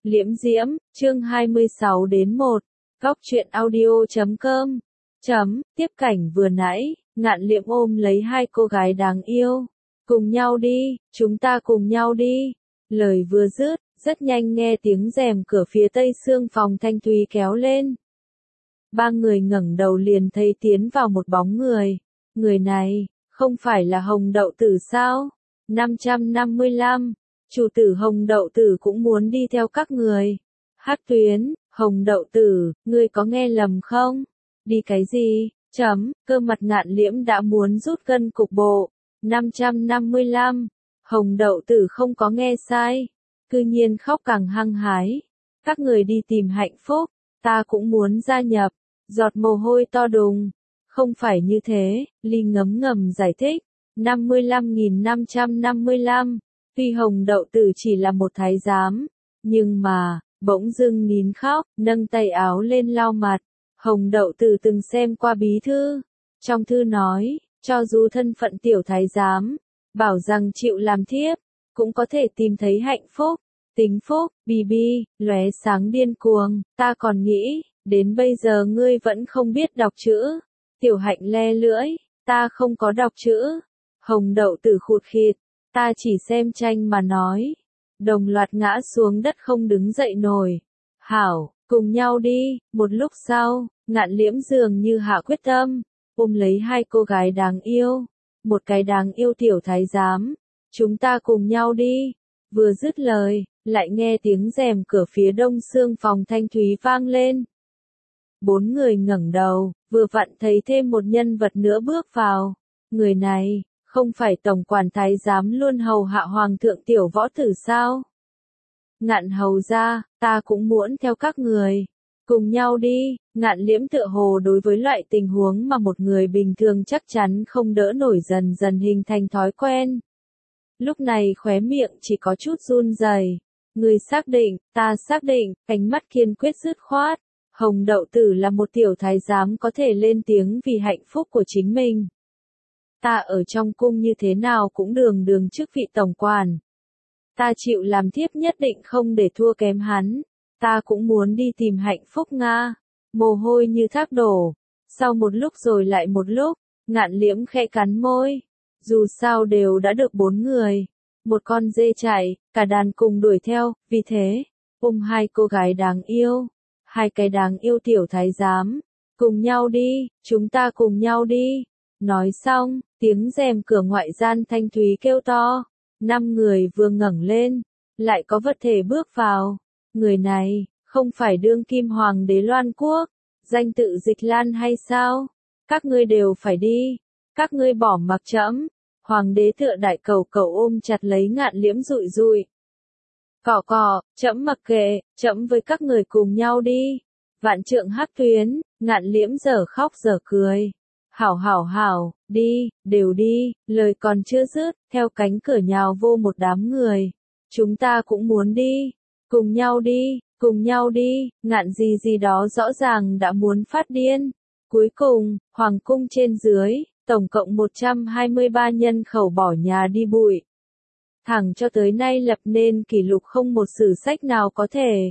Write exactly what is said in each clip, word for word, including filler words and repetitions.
Liễm Diễm, chương hai mươi sáu đến một, góc truyện audio chấm com. Chấm, tiếp cảnh vừa nãy, Ngạn Liễm ôm lấy hai cô gái đáng yêu. Cùng nhau đi, chúng ta cùng nhau đi. Lời vừa dứt, rất nhanh nghe tiếng rèm cửa phía tây xương phòng Thanh Thúy kéo lên. Ba người ngẩng đầu liền thấy tiến vào một bóng người. Người này, không phải là Hồng Đậu Tử sao? năm trăm năm mươi lăm, chủ tử Hồng Đậu Tử cũng muốn đi theo các người. Hắc Tuyến, Hồng Đậu Tử, ngươi có nghe lầm không? Đi cái gì? Chấm, cơ mặt Ngạn Liễm đã muốn rút gân cục bộ. năm trăm năm mươi lăm, Hồng Đậu Tử không có nghe sai. Cư nhiên khóc càng hăng hái. Các người đi tìm hạnh phúc, ta cũng muốn gia nhập. Giọt mồ hôi to đùng. Không phải như thế, Ly ngấm ngầm giải thích. năm mươi lăm nghìn năm trăm năm mươi lăm, tuy Hồng Đậu Tử chỉ là một thái giám, nhưng mà, bỗng dưng nín khóc, nâng tay áo lên lau mặt. Hồng Đậu Tử từng xem qua bí thư. Trong thư nói, cho dù thân phận tiểu thái giám, bảo rằng chịu làm thiếp, cũng có thể tìm thấy hạnh phúc. Tính phúc, bì bi, lóe sáng điên cuồng, ta còn nghĩ, đến bây giờ ngươi vẫn không biết đọc chữ. Tiểu Hạnh le lưỡi, ta không có đọc chữ. Hồng Đậu Tử khụt khịt, ta chỉ xem tranh mà nói. Đồng loạt ngã xuống đất không đứng dậy nổi. Hảo, cùng nhau đi. Một lúc sau, Ngạn Liễm dường như hạ quyết tâm, ôm lấy hai cô gái đáng yêu. Một cái đáng yêu tiểu thái giám. Chúng ta cùng nhau đi. Vừa dứt lời, lại nghe tiếng rèm cửa phía đông xương phòng Thanh Thúy vang lên. Bốn người ngẩng đầu, vừa vặn thấy thêm một nhân vật nữa bước vào. Người này, không phải tổng quản thái giám luôn hầu hạ hoàng thượng tiểu võ tử sao? Ngạn hầu ra, ta cũng muốn theo các người. Cùng nhau đi. Ngạn Liễm tựa hồ đối với loại tình huống mà một người bình thường chắc chắn không đỡ nổi dần dần hình thành thói quen. Lúc này khóe miệng chỉ có chút run rẩy. Người xác định, ta xác định, ánh mắt kiên quyết dứt khoát. Hồng Đậu Tử là một tiểu thái giám có thể lên tiếng vì hạnh phúc của chính mình. Ta ở trong cung như thế nào cũng đường đường chức vị tổng quản. Ta chịu làm thiếp nhất định không để thua kém hắn. Ta cũng muốn đi tìm hạnh phúc Nga. Mồ hôi như thác đổ. Sau một lúc rồi lại một lúc, Ngạn Liễm khẽ cắn môi. Dù sao đều đã được bốn người. Một con dê chạy, cả đàn cùng đuổi theo, vì thế, ôm hai cô gái đáng yêu. Hai cái đáng yêu tiểu thái giám. Cùng nhau đi, chúng ta cùng nhau đi. Nói xong, tiếng rèm cửa ngoại gian Thanh Thúy kêu to. Năm người vừa ngẩng lên, lại có vật thể bước vào. Người này, không phải đương kim hoàng đế Loan Quốc, danh tự Dịch Lan hay sao? Các ngươi đều phải đi. Các ngươi bỏ mặc trẫm. Hoàng đế tựa đại cầu cầu ôm chặt lấy Ngạn Liễm rụi rụi. Cỏ cỏ, trẫm mặc kệ, trẫm với các người cùng nhau đi. Vạn trượng Hắc Tuyến, Ngạn Liễm giờ khóc giờ cười. Hảo hảo hảo, đi, đều đi, lời còn chưa dứt, theo cánh cửa nhào vô một đám người. Chúng ta cũng muốn đi, cùng nhau đi, cùng nhau đi, Ngạn gì gì đó rõ ràng đã muốn phát điên. Cuối cùng, hoàng cung trên dưới, tổng cộng một trăm hai mươi ba nhân khẩu bỏ nhà đi bụi. Thẳng cho tới nay lập nên kỷ lục không một sử sách nào có thể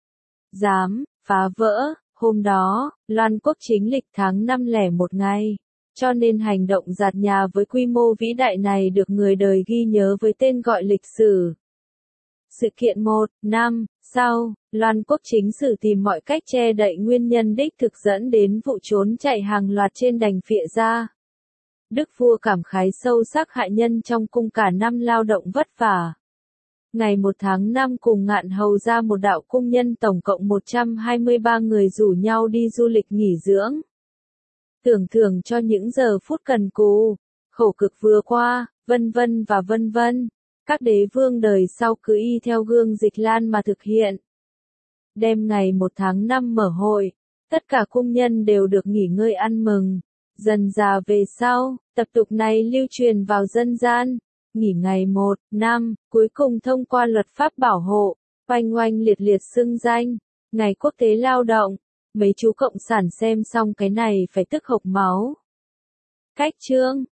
dám phá vỡ. Hôm đó, Loan Quốc chính lịch tháng năm lẻ một ngày, cho nên hành động dạt nhà với quy mô vĩ đại này được người đời ghi nhớ với tên gọi lịch sử. Sự kiện một, năm, sau, Loan Quốc chính sử tìm mọi cách che đậy nguyên nhân đích thực dẫn đến vụ trốn chạy hàng loạt trên đành Phịa Gia. Đức vua cảm khái sâu sắc hạ nhân trong cung cả năm lao động vất vả. Ngày một tháng năm cùng Ngạn hầu ra một đạo cung nhân tổng cộng một trăm hai mươi ba người rủ nhau đi du lịch nghỉ dưỡng. Tưởng thưởng cho những giờ phút cần cù, khổ cực vừa qua, vân vân và vân vân. Các đế vương đời sau cứ y theo gương Dịch Lan mà thực hiện. Đêm ngày một tháng năm mở hội, tất cả cung nhân đều được nghỉ ngơi ăn mừng. Dần dà về sau, tập tục này lưu truyền vào dân gian. Nghỉ ngày một, năm, cuối cùng thông qua luật pháp bảo hộ, oanh oanh liệt liệt xưng danh, ngày quốc tế lao động. Mấy chú cộng sản xem xong cái này phải tức hộc máu. Cách chương,